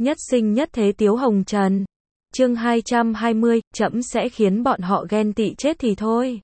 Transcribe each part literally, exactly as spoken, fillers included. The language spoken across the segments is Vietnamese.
Nhất sinh nhất thế Tiếu Hồng Trần. Chương hai trăm hai mươi, trẫm sẽ khiến bọn họ ghen tị chết thì thôi.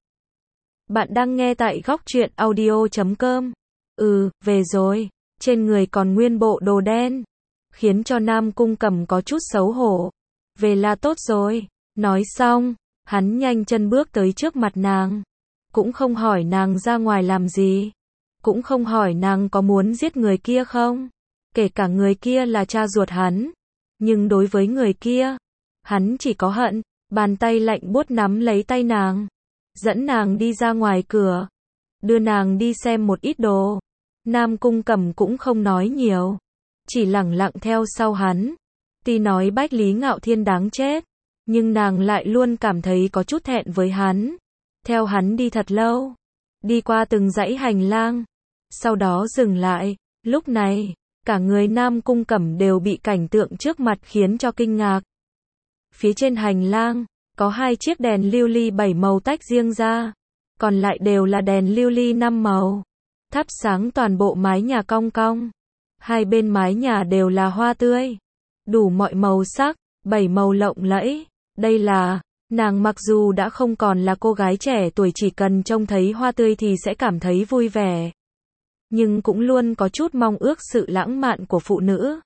Bạn đang nghe tại góc truyện audio chấm com. Ừ, về rồi. Trên người còn nguyên bộ đồ đen, khiến cho Nam Cung Cẩm có chút xấu hổ. Về là tốt rồi. Nói xong, hắn nhanh chân bước tới trước mặt nàng. Cũng không hỏi nàng ra ngoài làm gì. Cũng không hỏi nàng có muốn giết người kia không. Kể cả người kia là cha ruột hắn. Nhưng đối với người kia, hắn chỉ có hận. Bàn tay lạnh buốt nắm lấy tay nàng, dẫn nàng đi ra ngoài cửa, đưa nàng đi xem một ít đồ. Nam Cung Cẩm cũng không nói nhiều, chỉ lẳng lặng theo sau hắn. Tuy nói Bách Lý Ngạo Thiên đáng chết, nhưng nàng lại luôn cảm thấy có chút thẹn với hắn. Theo hắn đi thật lâu, đi qua từng dãy hành lang, sau đó dừng lại. Lúc này, cả người Nam Cung Cẩm đều bị cảnh tượng trước mặt khiến cho kinh ngạc. Phía trên hành lang, có hai chiếc đèn lưu ly bảy màu tách riêng ra, còn lại đều là đèn lưu ly năm màu, thắp sáng toàn bộ mái nhà cong cong. Hai bên mái nhà đều là hoa tươi, đủ mọi màu sắc, bảy màu lộng lẫy. Đây là, nàng mặc dù đã không còn là cô gái trẻ tuổi, chỉ cần trông thấy hoa tươi thì sẽ cảm thấy vui vẻ, nhưng cũng luôn có chút mong ước sự lãng mạn của phụ nữ,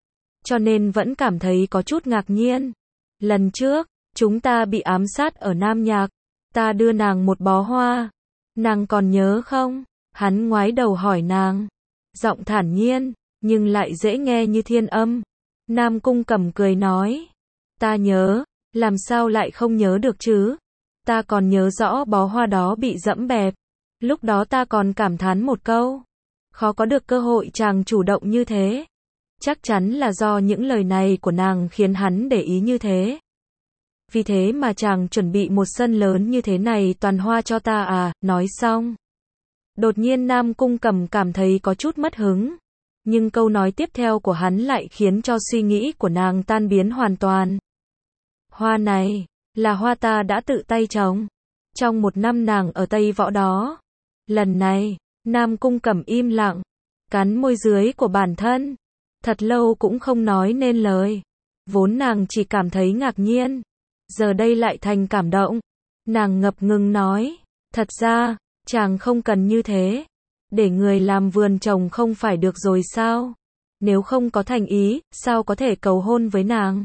cho nên vẫn cảm thấy có chút ngạc nhiên. Lần trước, chúng ta bị ám sát ở Nam Nhạc, ta đưa nàng một bó hoa, nàng còn nhớ không? Hắn ngoái đầu hỏi nàng, giọng thản nhiên, nhưng lại dễ nghe như thiên âm. Nam Cung Cẩm cười nói, ta nhớ, làm sao lại không nhớ được chứ? Ta còn nhớ rõ bó hoa đó bị dẫm bẹp, lúc đó ta còn cảm thán một câu, khó có được cơ hội chàng chủ động như thế. Chắc chắn là do những lời này của nàng khiến hắn để ý như thế. Vì thế mà chàng chuẩn bị một sân lớn như thế này toàn hoa cho ta à? Nói xong, đột nhiên Nam Cung Cẩm cảm thấy có chút mất hứng, nhưng câu nói tiếp theo của hắn lại khiến cho suy nghĩ của nàng tan biến hoàn toàn. Hoa này, là hoa ta đã tự tay trồng, trong một năm nàng ở Tây Võ đó. Lần này, Nam Cung Cẩm im lặng, cắn môi dưới của bản thân, thật lâu cũng không nói nên lời. Vốn nàng chỉ cảm thấy ngạc nhiên, giờ đây lại thành cảm động. Nàng ngập ngừng nói, thật ra, chàng không cần như thế, để người làm vườn trồng không phải được rồi sao? Nếu không có thành ý, sao có thể cầu hôn với nàng?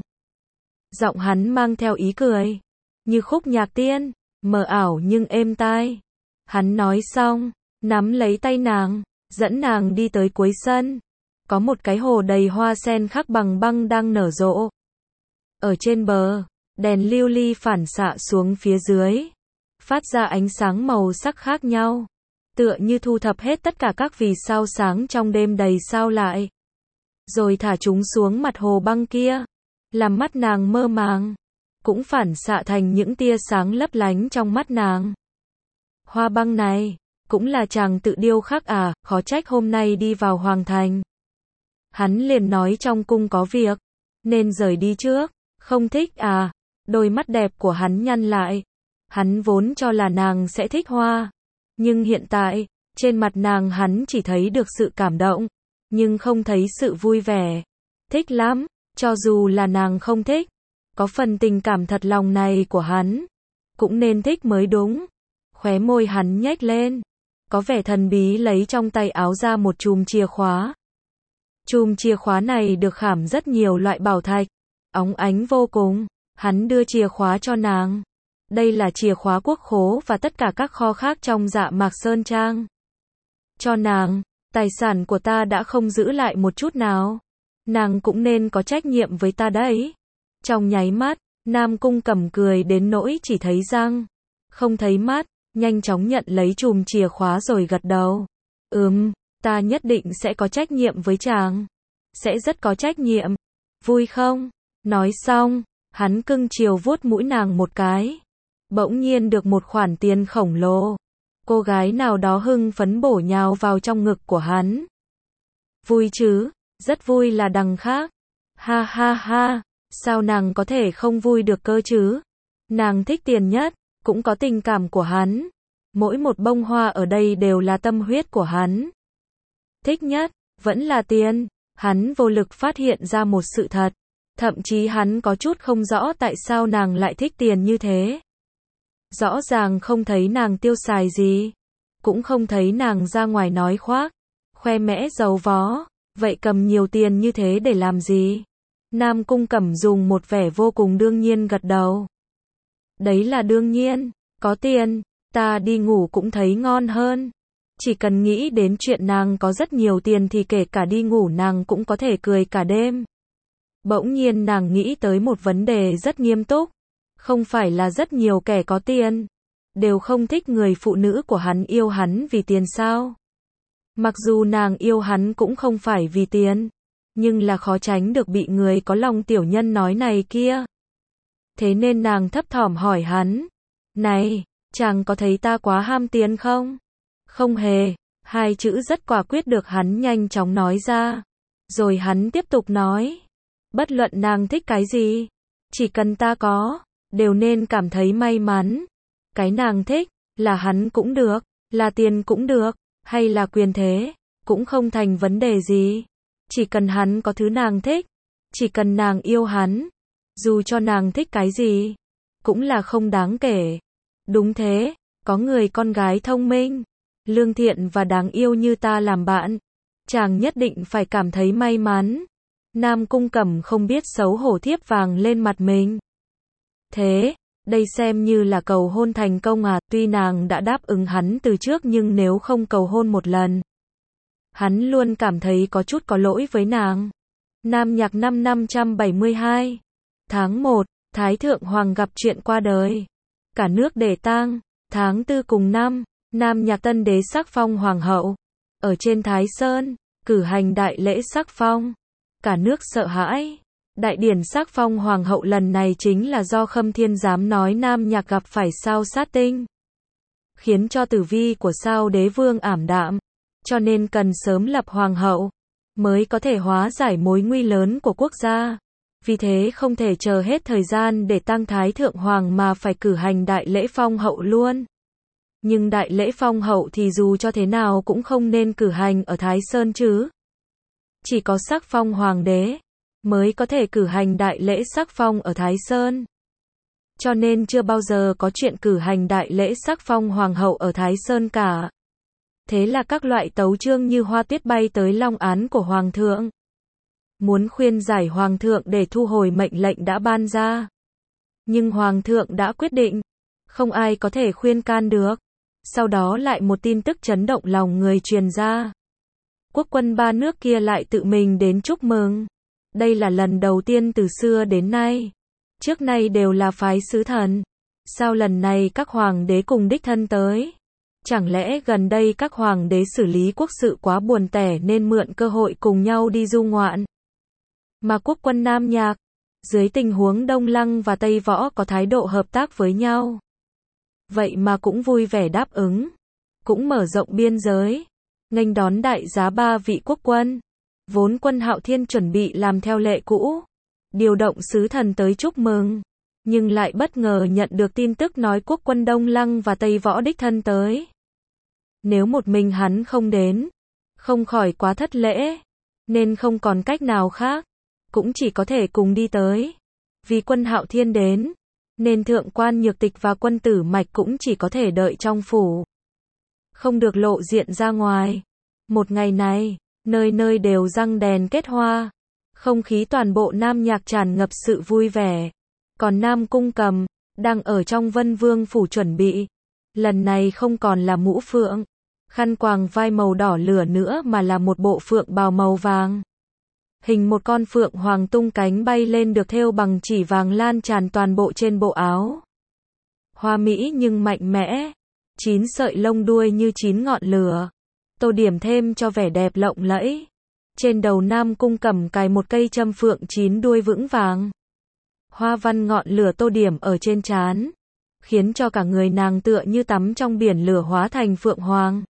Giọng hắn mang theo ý cười, như khúc nhạc tiên, mờ ảo nhưng êm tai. Hắn nói xong, nắm lấy tay nàng, dẫn nàng đi tới cuối sân. Có một cái hồ đầy hoa sen khắc bằng băng đang nở rộ. Ở trên bờ, đèn lưu ly phản xạ xuống phía dưới, phát ra ánh sáng màu sắc khác nhau, tựa như thu thập hết tất cả các vì sao sáng trong đêm đầy sao lại, rồi thả chúng xuống mặt hồ băng kia, làm mắt nàng mơ màng, cũng phản xạ thành những tia sáng lấp lánh trong mắt nàng. Hoa băng này, cũng là chàng tự điêu khắc à? Khó trách hôm nay đi vào hoàng thành, hắn liền nói trong cung có việc, nên rời đi trước. Không thích à? Đôi mắt đẹp của hắn nhăn lại. Hắn vốn cho là nàng sẽ thích hoa, nhưng hiện tại, trên mặt nàng hắn chỉ thấy được sự cảm động, nhưng không thấy sự vui vẻ. Thích lắm, cho dù là nàng không thích, có phần tình cảm thật lòng này của hắn, cũng nên thích mới đúng. Khóe môi hắn nhếch lên, có vẻ thần bí, lấy trong tay áo ra một chùm chìa khóa. Chùm chìa khóa này được khảm rất nhiều loại bảo thạch, óng ánh vô cùng. Hắn đưa chìa khóa cho nàng. Đây là chìa khóa quốc khố và tất cả các kho khác trong Dạ Mạc Sơn Trang. Cho nàng, tài sản của ta đã không giữ lại một chút nào. Nàng cũng nên có trách nhiệm với ta đấy. Trong nháy mắt, Nam Cung Cẩm cười đến nỗi chỉ thấy răng, không thấy mắt, nhanh chóng nhận lấy chùm chìa khóa rồi gật đầu. Ừm, ta nhất định sẽ có trách nhiệm với chàng. Sẽ rất có trách nhiệm. Vui không? Nói xong, hắn cưng chiều vuốt mũi nàng một cái. Bỗng nhiên được một khoản tiền khổng lồ. Cô gái nào đó hưng phấn bổ nhào vào trong ngực của hắn. Vui chứ? Rất vui là đằng khác. Ha ha ha, sao nàng có thể không vui được cơ chứ? Nàng thích tiền nhất, cũng có tình cảm của hắn. Mỗi một bông hoa ở đây đều là tâm huyết của hắn. Thích nhất, vẫn là tiền. Hắn vô lực phát hiện ra một sự thật. Thậm chí hắn có chút không rõ tại sao nàng lại thích tiền như thế. Rõ ràng không thấy nàng tiêu xài gì. Cũng không thấy nàng ra ngoài nói khoác. Khoe mẽ giàu vó. Vậy cầm nhiều tiền như thế để làm gì? Nam Cung Cẩm dùng một vẻ vô cùng đương nhiên gật đầu. Đấy là đương nhiên. Có tiền, ta đi ngủ cũng thấy ngon hơn. Chỉ cần nghĩ đến chuyện nàng có rất nhiều tiền thì kể cả đi ngủ nàng cũng có thể cười cả đêm. Bỗng nhiên nàng nghĩ tới một vấn đề rất nghiêm túc. Không phải là rất nhiều kẻ có tiền đều không thích người phụ nữ của hắn yêu hắn vì tiền sao? Mặc dù nàng yêu hắn cũng không phải vì tiền, nhưng là khó tránh được bị người có lòng tiểu nhân nói này kia. Thế nên nàng thấp thỏm hỏi hắn, này, chàng có thấy ta quá ham tiền không? Không hề, hai chữ rất quả quyết được hắn nhanh chóng nói ra. Rồi hắn tiếp tục nói, bất luận nàng thích cái gì, chỉ cần ta có, đều nên cảm thấy may mắn. Cái nàng thích, là hắn cũng được, là tiền cũng được, hay là quyền thế, cũng không thành vấn đề gì. Chỉ cần hắn có thứ nàng thích, chỉ cần nàng yêu hắn, dù cho nàng thích cái gì, cũng là không đáng kể. Đúng thế, có người con gái thông minh, lương thiện và đáng yêu như ta làm bạn, chàng nhất định phải cảm thấy may mắn. Nam Cung Cẩm không biết xấu hổ thiếp vàng lên mặt mình. Thế, đây xem như là cầu hôn thành công à? Tuy nàng đã đáp ứng hắn từ trước nhưng nếu không cầu hôn một lần, hắn luôn cảm thấy có chút có lỗi với nàng. Nam Nhạc năm năm trăm bảy mươi hai. Tháng một, Thái Thượng Hoàng gặp chuyện qua đời. Cả nước để tang. Tháng tư cùng năm, Nam Nhạc tân đế sắc phong hoàng hậu. Ở trên Thái Sơn, cử hành đại lễ sắc phong. Cả nước sợ hãi. Đại điển sắc phong hoàng hậu lần này chính là do Khâm Thiên Giám nói Nam Nhạc gặp phải sao sát tinh, khiến cho tử vi của sao đế vương ảm đạm, cho nên cần sớm lập hoàng hậu, mới có thể hóa giải mối nguy lớn của quốc gia. Vì thế không thể chờ hết thời gian để tang Thái Thượng Hoàng mà phải cử hành đại lễ phong hậu luôn. Nhưng đại lễ phong hậu thì dù cho thế nào cũng không nên cử hành ở Thái Sơn chứ. Chỉ có sắc phong hoàng đế mới có thể cử hành đại lễ sắc phong ở Thái Sơn. Cho nên chưa bao giờ có chuyện cử hành đại lễ sắc phong hoàng hậu ở Thái Sơn cả. Thế là các loại tấu chương như hoa tuyết bay tới long án của hoàng thượng. Muốn khuyên giải hoàng thượng để thu hồi mệnh lệnh đã ban ra. Nhưng hoàng thượng đã quyết định, không ai có thể khuyên can được. Sau đó lại một tin tức chấn động lòng người truyền ra. Quốc quân ba nước kia lại tự mình đến chúc mừng. Đây là lần đầu tiên từ xưa đến nay. Trước nay đều là phái sứ thần. Sao lần này các hoàng đế cùng đích thân tới? Chẳng lẽ gần đây các hoàng đế xử lý quốc sự quá buồn tẻ nên mượn cơ hội cùng nhau đi du ngoạn? Mà quốc quân Nam Nhạc, dưới tình huống Đông Lăng và Tây Võ có thái độ hợp tác với nhau, vậy mà cũng vui vẻ đáp ứng, cũng mở rộng biên giới, nghênh đón đại giá ba vị quốc quân. Vốn quân Hạo Thiên chuẩn bị làm theo lệ cũ, điều động sứ thần tới chúc mừng, nhưng lại bất ngờ nhận được tin tức nói quốc quân Đông Lăng và Tây Võ đích thân tới. Nếu một mình hắn không đến, không khỏi quá thất lễ, nên không còn cách nào khác, cũng chỉ có thể cùng đi tới. Vì quân Hạo Thiên đến, nên thượng quan Nhược Tịch và quân Tử Mạch cũng chỉ có thể đợi trong phủ, không được lộ diện ra ngoài. Một ngày này, nơi nơi đều răng đèn kết hoa, không khí toàn bộ Nam Nhạc tràn ngập sự vui vẻ. Còn Nam Cung Cẩm, đang ở trong Vân Vương phủ chuẩn bị. Lần này không còn là mũ phượng, khăn quàng vai màu đỏ lửa nữa mà là một bộ phượng bào màu vàng. Hình một con phượng hoàng tung cánh bay lên được thêu bằng chỉ vàng lan tràn toàn bộ trên bộ áo. Hoa mỹ nhưng mạnh mẽ, chín sợi lông đuôi như chín ngọn lửa, tô điểm thêm cho vẻ đẹp lộng lẫy. Trên đầu Nam Cung Cẩm cài một cây châm phượng chín đuôi vững vàng. Hoa văn ngọn lửa tô điểm ở trên trán, khiến cho cả người nàng tựa như tắm trong biển lửa hóa thành phượng hoàng.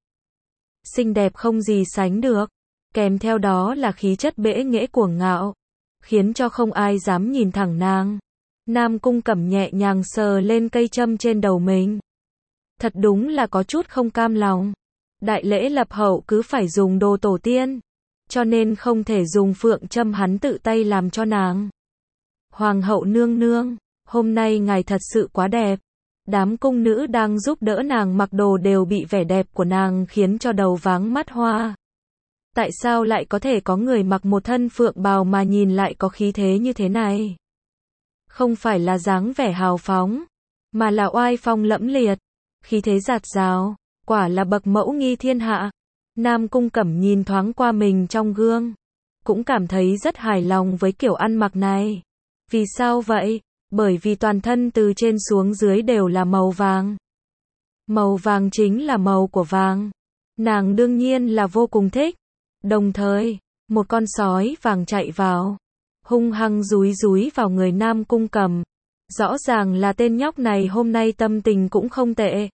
Xinh đẹp không gì sánh được, kèm theo đó là khí chất bẽ nghễ cuồng ngạo, khiến cho không ai dám nhìn thẳng nàng. Nam Cung Cẩm nhẹ nhàng sờ lên cây châm trên đầu mình. Thật đúng là có chút không cam lòng. Đại lễ lập hậu cứ phải dùng đồ tổ tiên. cho nên không thể dùng phượng châm hắn tự tay làm cho nàng. Hoàng hậu nương nương, hôm nay ngài thật sự quá đẹp. Đám cung nữ đang giúp đỡ nàng mặc đồ đều bị vẻ đẹp của nàng khiến cho đầu váng mắt hoa. Tại sao lại có thể có người mặc một thân phượng bào mà nhìn lại có khí thế như thế này? Không phải là dáng vẻ hào phóng, mà là oai phong lẫm liệt, khí thế dạt dào, quả là bậc mẫu nghi thiên hạ. Nam Cung Cẩm nhìn thoáng qua mình trong gương, cũng cảm thấy rất hài lòng với kiểu ăn mặc này. Vì sao vậy? Bởi vì toàn thân từ trên xuống dưới đều là màu vàng. Màu vàng chính là màu của vàng. Nàng đương nhiên là vô cùng thích. Đồng thời, một con sói vàng chạy vào, hung hăng dúi dúi vào người Nam Cung Cẩm. Rõ ràng là tên nhóc này hôm nay tâm tình cũng không tệ.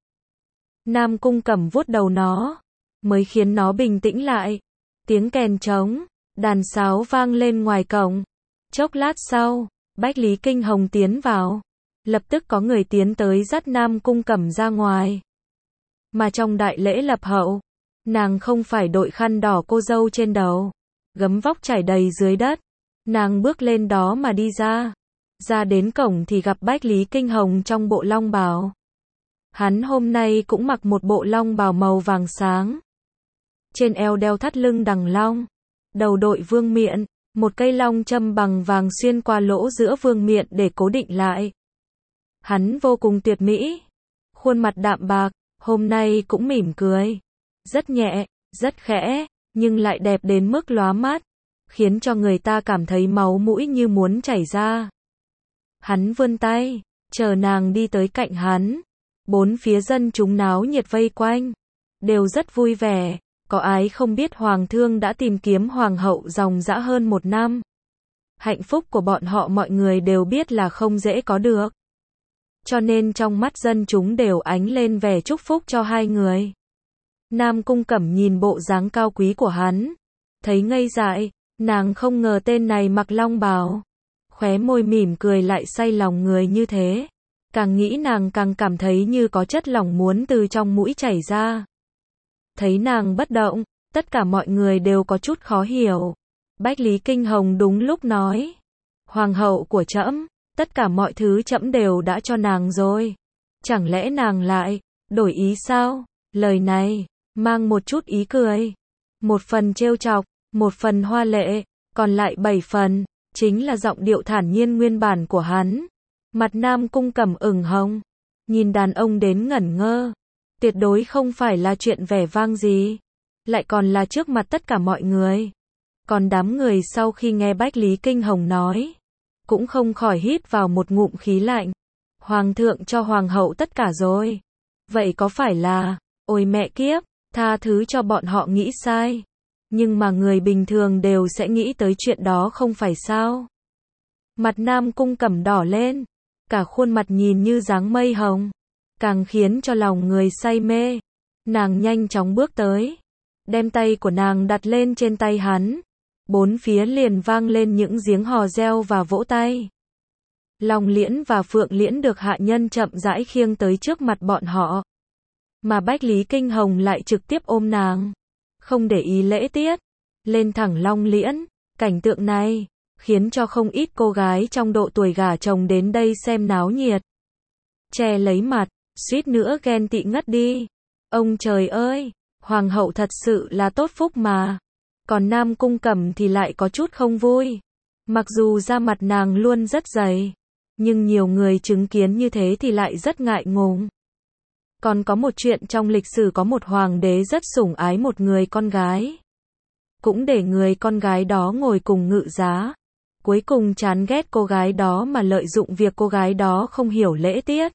Nam Cung Cẩm vuốt đầu nó, mới khiến nó bình tĩnh lại. Tiếng kèn trống, đàn sáo vang lên ngoài cổng. Chốc lát sau, Bách Lý Kinh Hồng tiến vào. Lập tức có người tiến tới dắt Nam Cung Cẩm ra ngoài. Mà trong đại lễ lập hậu, nàng không phải đội khăn đỏ cô dâu trên đầu, gấm vóc trải đầy dưới đất. Nàng bước lên đó mà đi ra. Ra đến cổng thì gặp Bách Lý Kinh Hồng trong bộ long bào. Hắn hôm nay cũng mặc một bộ long bào màu vàng sáng. Trên eo đeo thắt lưng đằng long, đầu đội vương miện, một cây long châm bằng vàng xuyên qua lỗ giữa vương miện để cố định lại. Hắn vô cùng tuyệt mỹ, khuôn mặt đạm bạc, hôm nay cũng mỉm cười. Rất nhẹ, rất khẽ, nhưng lại đẹp đến mức lóa mắt, khiến cho người ta cảm thấy máu mũi như muốn chảy ra. Hắn vươn tay, chờ nàng đi tới cạnh hắn. Bốn phía dân chúng náo nhiệt vây quanh, đều rất vui vẻ. Có ai không biết hoàng thương đã tìm kiếm hoàng hậu dòng dã hơn một năm. Hạnh phúc của bọn họ mọi người đều biết là không dễ có được. Cho nên trong mắt dân chúng đều ánh lên vẻ chúc phúc cho hai người. Nam Cung Cẩm nhìn bộ dáng cao quý của hắn, thấy ngây dại, nàng không ngờ tên này mặc long bào. Khóe môi mỉm cười lại say lòng người như thế. Càng nghĩ nàng càng cảm thấy như có chất lỏng muốn từ trong mũi chảy ra. Thấy nàng bất động, tất cả mọi người đều có chút khó hiểu. Bách Lý Kinh Hồng đúng lúc nói. Hoàng hậu của trẫm, tất cả mọi thứ trẫm đều đã cho nàng rồi. Chẳng lẽ nàng lại đổi ý sao? Lời này mang một chút ý cười. Một phần trêu chọc, một phần hoa lệ, còn lại bảy phần chính là giọng điệu thản nhiên nguyên bản của hắn. Mặt Nam Cung Cẩm ửng hồng, nhìn đàn ông đến ngẩn ngơ. Tuyệt đối không phải là chuyện vẻ vang gì, lại còn là trước mặt tất cả mọi người. Còn đám người sau khi nghe Bách Lý Kinh Hồng nói, cũng không khỏi hít vào một ngụm khí lạnh. Hoàng thượng cho hoàng hậu tất cả rồi. Vậy có phải là, ôi mẹ kiếp, tha thứ cho bọn họ nghĩ sai. Nhưng mà người bình thường đều sẽ nghĩ tới chuyện đó không phải sao? Mặt Nam Cung Cẩm đỏ lên, cả khuôn mặt nhìn như dáng mây hồng, càng khiến cho lòng người say mê. Nàng nhanh chóng bước tới, đem tay của nàng đặt lên trên tay hắn. Bốn phía liền vang lên những giếng hò reo và vỗ tay. Long Liễn và Phượng Liễn được hạ nhân chậm rãi khiêng tới trước mặt bọn họ. Mà Bách Lý Kinh Hồng lại trực tiếp ôm nàng, không để ý lễ tiết, lên thẳng Long Liễn. Cảnh tượng này khiến cho không ít cô gái trong độ tuổi gả chồng đến đây xem náo nhiệt che lấy mặt, suýt nữa ghen tị ngất đi. Ông trời ơi, hoàng hậu thật sự là tốt phúc mà. Còn Nam Cung Cẩm thì lại có chút không vui. Mặc dù da mặt nàng luôn rất dày, nhưng nhiều người chứng kiến như thế thì lại rất ngại ngùng. Còn có một chuyện trong lịch sử có một hoàng đế rất sủng ái một người con gái. Cũng để người con gái đó ngồi cùng ngự giá. Cuối cùng chán ghét cô gái đó mà lợi dụng việc cô gái đó không hiểu lễ tiết.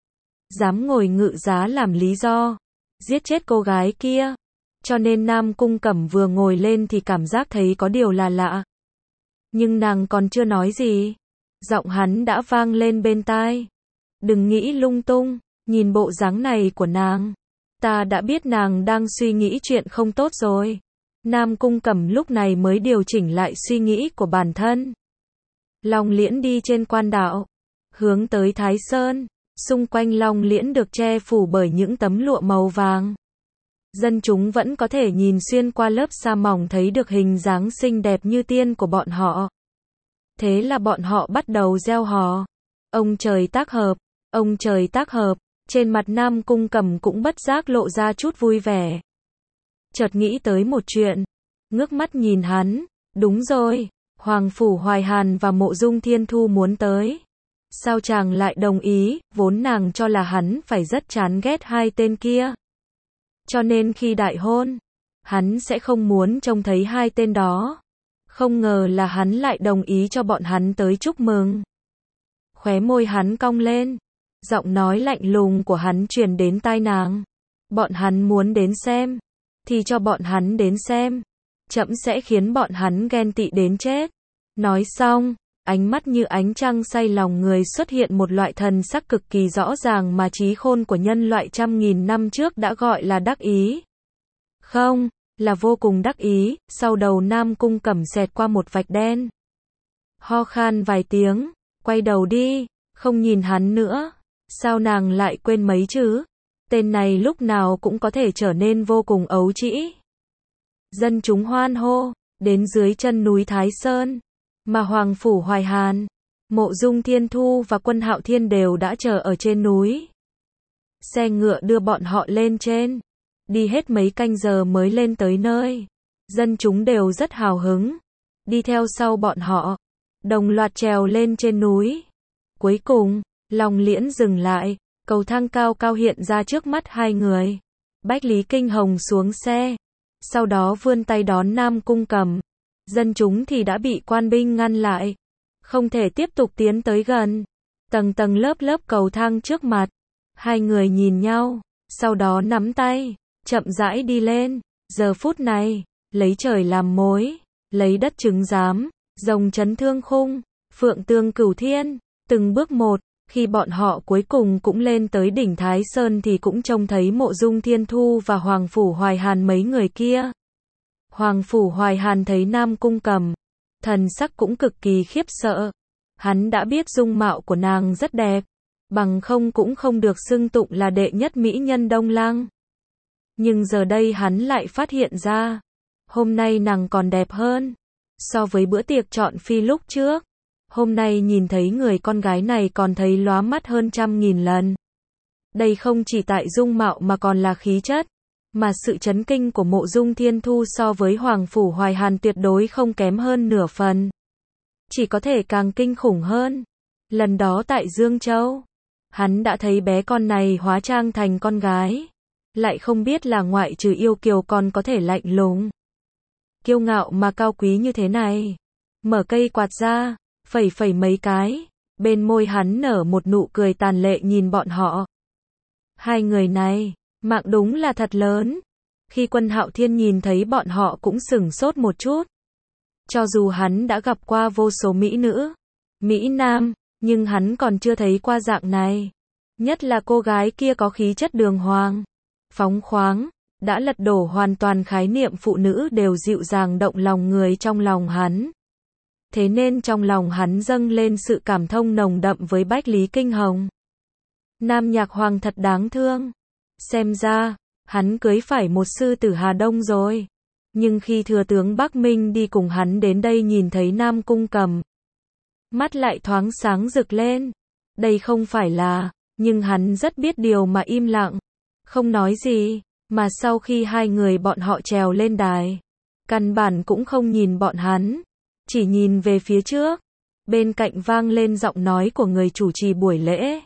Dám ngồi ngự giá làm lý do, giết chết cô gái kia. Cho nên Nam Cung Cẩm vừa ngồi lên thì cảm giác thấy có điều là lạ. Nhưng nàng còn chưa nói gì, giọng hắn đã vang lên bên tai. Đừng nghĩ lung tung, nhìn bộ dáng này của nàng, ta đã biết nàng đang suy nghĩ chuyện không tốt rồi. Nam Cung Cẩm lúc này mới điều chỉnh lại suy nghĩ của bản thân. Long Liễn đi trên quan đạo, hướng tới Thái Sơn. Xung quanh Long Liễn được che phủ bởi những tấm lụa màu vàng. Dân chúng vẫn có thể nhìn xuyên qua lớp sa mỏng thấy được hình dáng xinh đẹp như tiên của bọn họ. Thế là bọn họ bắt đầu reo hò. Ông trời tác hợp, ông trời tác hợp, trên mặt Nam Cung Cẩm cũng bất giác lộ ra chút vui vẻ. Chợt nghĩ tới một chuyện, ngước mắt nhìn hắn, đúng rồi, Hoàng Phủ Hoài Hàn và Mộ Dung Thiên Thu muốn tới. Sao chàng lại đồng ý, vốn nàng cho là hắn phải rất chán ghét hai tên kia. Cho nên khi đại hôn, hắn sẽ không muốn trông thấy hai tên đó. Không ngờ là hắn lại đồng ý cho bọn hắn tới chúc mừng. Khóe môi hắn cong lên, giọng nói lạnh lùng của hắn truyền đến tai nàng. Bọn hắn muốn đến xem, thì cho bọn hắn đến xem. Trẫm sẽ khiến bọn hắn ghen tị đến chết. Nói xong, ánh mắt như ánh trăng say lòng người xuất hiện một loại thần sắc cực kỳ rõ ràng mà trí khôn của nhân loại trăm nghìn năm trước đã gọi là đắc ý. Không, là vô cùng đắc ý, sau đầu Nam Cung Cẩm xẹt qua một vạch đen. Ho khan vài tiếng, quay đầu đi, không nhìn hắn nữa. Sao nàng lại quên mấy chứ? Tên này lúc nào cũng có thể trở nên vô cùng ấu trĩ. Dân chúng hoan hô, đến dưới chân núi Thái Sơn, mà Hoàng Phủ Hoài Hàn, Mộ Dung Thiên Thu và Quân Hạo Thiên đều đã chờ ở trên núi. Xe ngựa đưa bọn họ lên trên, đi hết mấy canh giờ mới lên tới nơi. Dân chúng đều rất hào hứng, đi theo sau bọn họ, đồng loạt trèo lên trên núi. Cuối cùng, Long Liễn dừng lại, cầu thang cao cao hiện ra trước mắt hai người. Bách Lý Kinh Hồng xuống xe, sau đó vươn tay đón Nam Cung Cẩm. Dân chúng thì đã bị quan binh ngăn lại, không thể tiếp tục tiến tới gần. Tầng tầng lớp lớp cầu thang trước mặt, hai người nhìn nhau, sau đó nắm tay, chậm rãi đi lên. Giờ phút này, lấy trời làm mối, lấy đất chứng giám, rồng chấn thương khung, phượng tương cửu thiên, từng bước một. Khi bọn họ cuối cùng cũng lên tới đỉnh Thái Sơn thì cũng trông thấy Mộ Dung Thiên Thu và Hoàng Phủ Hoài Hàn mấy người kia. Hoàng Phủ Hoài Hàn thấy Nam Cung Cẩm, thần sắc cũng cực kỳ khiếp sợ. Hắn đã biết dung mạo của nàng rất đẹp, bằng không cũng không được xưng tụng là đệ nhất mỹ nhân Đông Lăng. Nhưng giờ đây hắn lại phát hiện ra, hôm nay nàng còn đẹp hơn so với bữa tiệc chọn phi lúc trước. Hôm nay nhìn thấy người con gái này còn thấy lóa mắt hơn trăm nghìn lần. Đây không chỉ tại dung mạo mà còn là khí chất, mà sự chấn kinh của Mộ Dung Thiên Thu so với Hoàng Phủ Hoài Hàn tuyệt đối không kém hơn nửa phần. Chỉ có thể càng kinh khủng hơn. Lần đó tại Dương Châu, hắn đã thấy bé con này hóa trang thành con gái, lại không biết là ngoại trừ yêu kiều còn có thể lạnh lùng, kiêu ngạo mà cao quý như thế này. Mở cây quạt ra, phẩy phẩy mấy cái, bên môi hắn nở một nụ cười tàn lệ nhìn bọn họ. Hai người này, mạng đúng là thật lớn. Khi Quân Hạo Thiên nhìn thấy bọn họ cũng sửng sốt một chút. Cho dù hắn đã gặp qua vô số mỹ nữ, mỹ nam, nhưng hắn còn chưa thấy qua dạng này. Nhất là cô gái kia có khí chất đường hoàng, phóng khoáng, đã lật đổ hoàn toàn khái niệm phụ nữ đều dịu dàng động lòng người trong lòng hắn. Thế nên trong lòng hắn dâng lên sự cảm thông nồng đậm với Bách Lý Kinh Hồng. Nam Nhạc Hoàng thật đáng thương. Xem ra, hắn cưới phải một sư tử Hà Đông rồi. Nhưng khi thừa tướng Bắc Minh đi cùng hắn đến đây nhìn thấy Nam Cung Cẩm, mắt lại thoáng sáng rực lên. Đây không phải là, nhưng hắn rất biết điều mà im lặng, không nói gì, mà sau khi hai người bọn họ trèo lên đài, căn bản cũng không nhìn bọn hắn, chỉ nhìn về phía trước. Bên cạnh vang lên giọng nói của người chủ trì buổi lễ,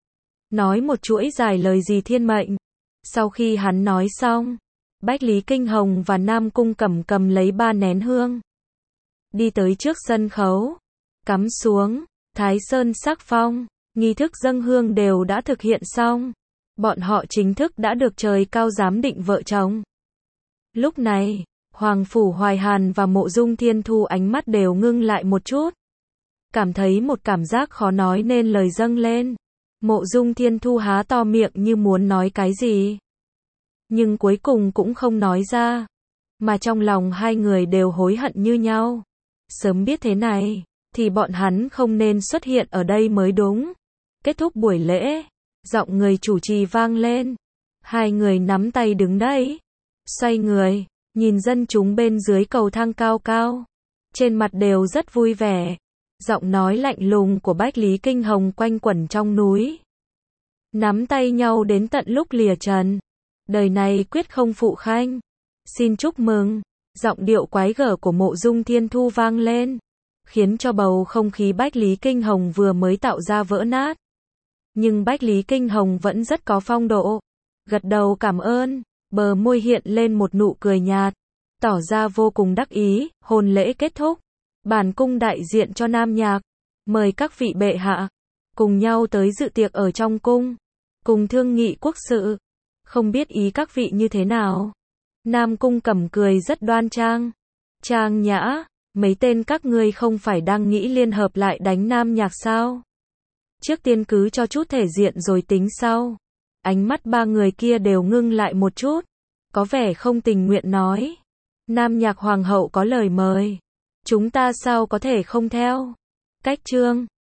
nói một chuỗi dài lời gì thiên mệnh. Sau khi hắn nói xong, Bách Lý Kinh Hồng và Nam Cung Cẩm cầm lấy ba nén hương, đi tới trước sân khấu, cắm xuống. Thái Sơn sắc phong, nghi thức dâng hương đều đã thực hiện xong, bọn họ chính thức đã được trời cao giám định vợ chồng. Lúc này, Hoàng Phủ Hoài Hàn và Mộ Dung Thiên Thu ánh mắt đều ngưng lại một chút, cảm thấy một cảm giác khó nói nên lời dâng lên. Mộ Dung Thiên Thu há to miệng như muốn nói cái gì, nhưng cuối cùng cũng không nói ra, mà trong lòng hai người đều hối hận như nhau. Sớm biết thế này, thì bọn hắn không nên xuất hiện ở đây mới đúng. Kết thúc buổi lễ, giọng người chủ trì vang lên. Hai người nắm tay đứng đấy, xoay người, nhìn dân chúng bên dưới cầu thang cao cao. Trên mặt đều rất vui vẻ. Giọng nói lạnh lùng của Bách Lý Kinh Hồng quanh quẩn trong núi. Nắm tay nhau đến tận lúc lìa trần. Đời này quyết không phụ khanh. Xin chúc mừng. Giọng điệu quái gở của Mộ Dung Thiên Thu vang lên, khiến cho bầu không khí Bách Lý Kinh Hồng vừa mới tạo ra vỡ nát. Nhưng Bách Lý Kinh Hồng vẫn rất có phong độ. Gật đầu cảm ơn, bờ môi hiện lên một nụ cười nhạt, tỏ ra vô cùng đắc ý. Hôn lễ kết thúc. Bản cung đại diện cho Nam Nhạc, mời các vị bệ hạ cùng nhau tới dự tiệc ở trong cung, cùng thương nghị quốc sự. Không biết ý các vị như thế nào? Nam Cung Cẩm cười rất đoan trang, trang nhã. Mấy tên các ngươi không phải đang nghĩ liên hợp lại đánh Nam Nhạc sao? Trước tiên cứ cho chút thể diện rồi tính sau. Ánh mắt ba người kia đều ngưng lại một chút, có vẻ không tình nguyện nói. Nam Nhạc hoàng hậu có lời mời, chúng ta sao có thể không theo? Cách chương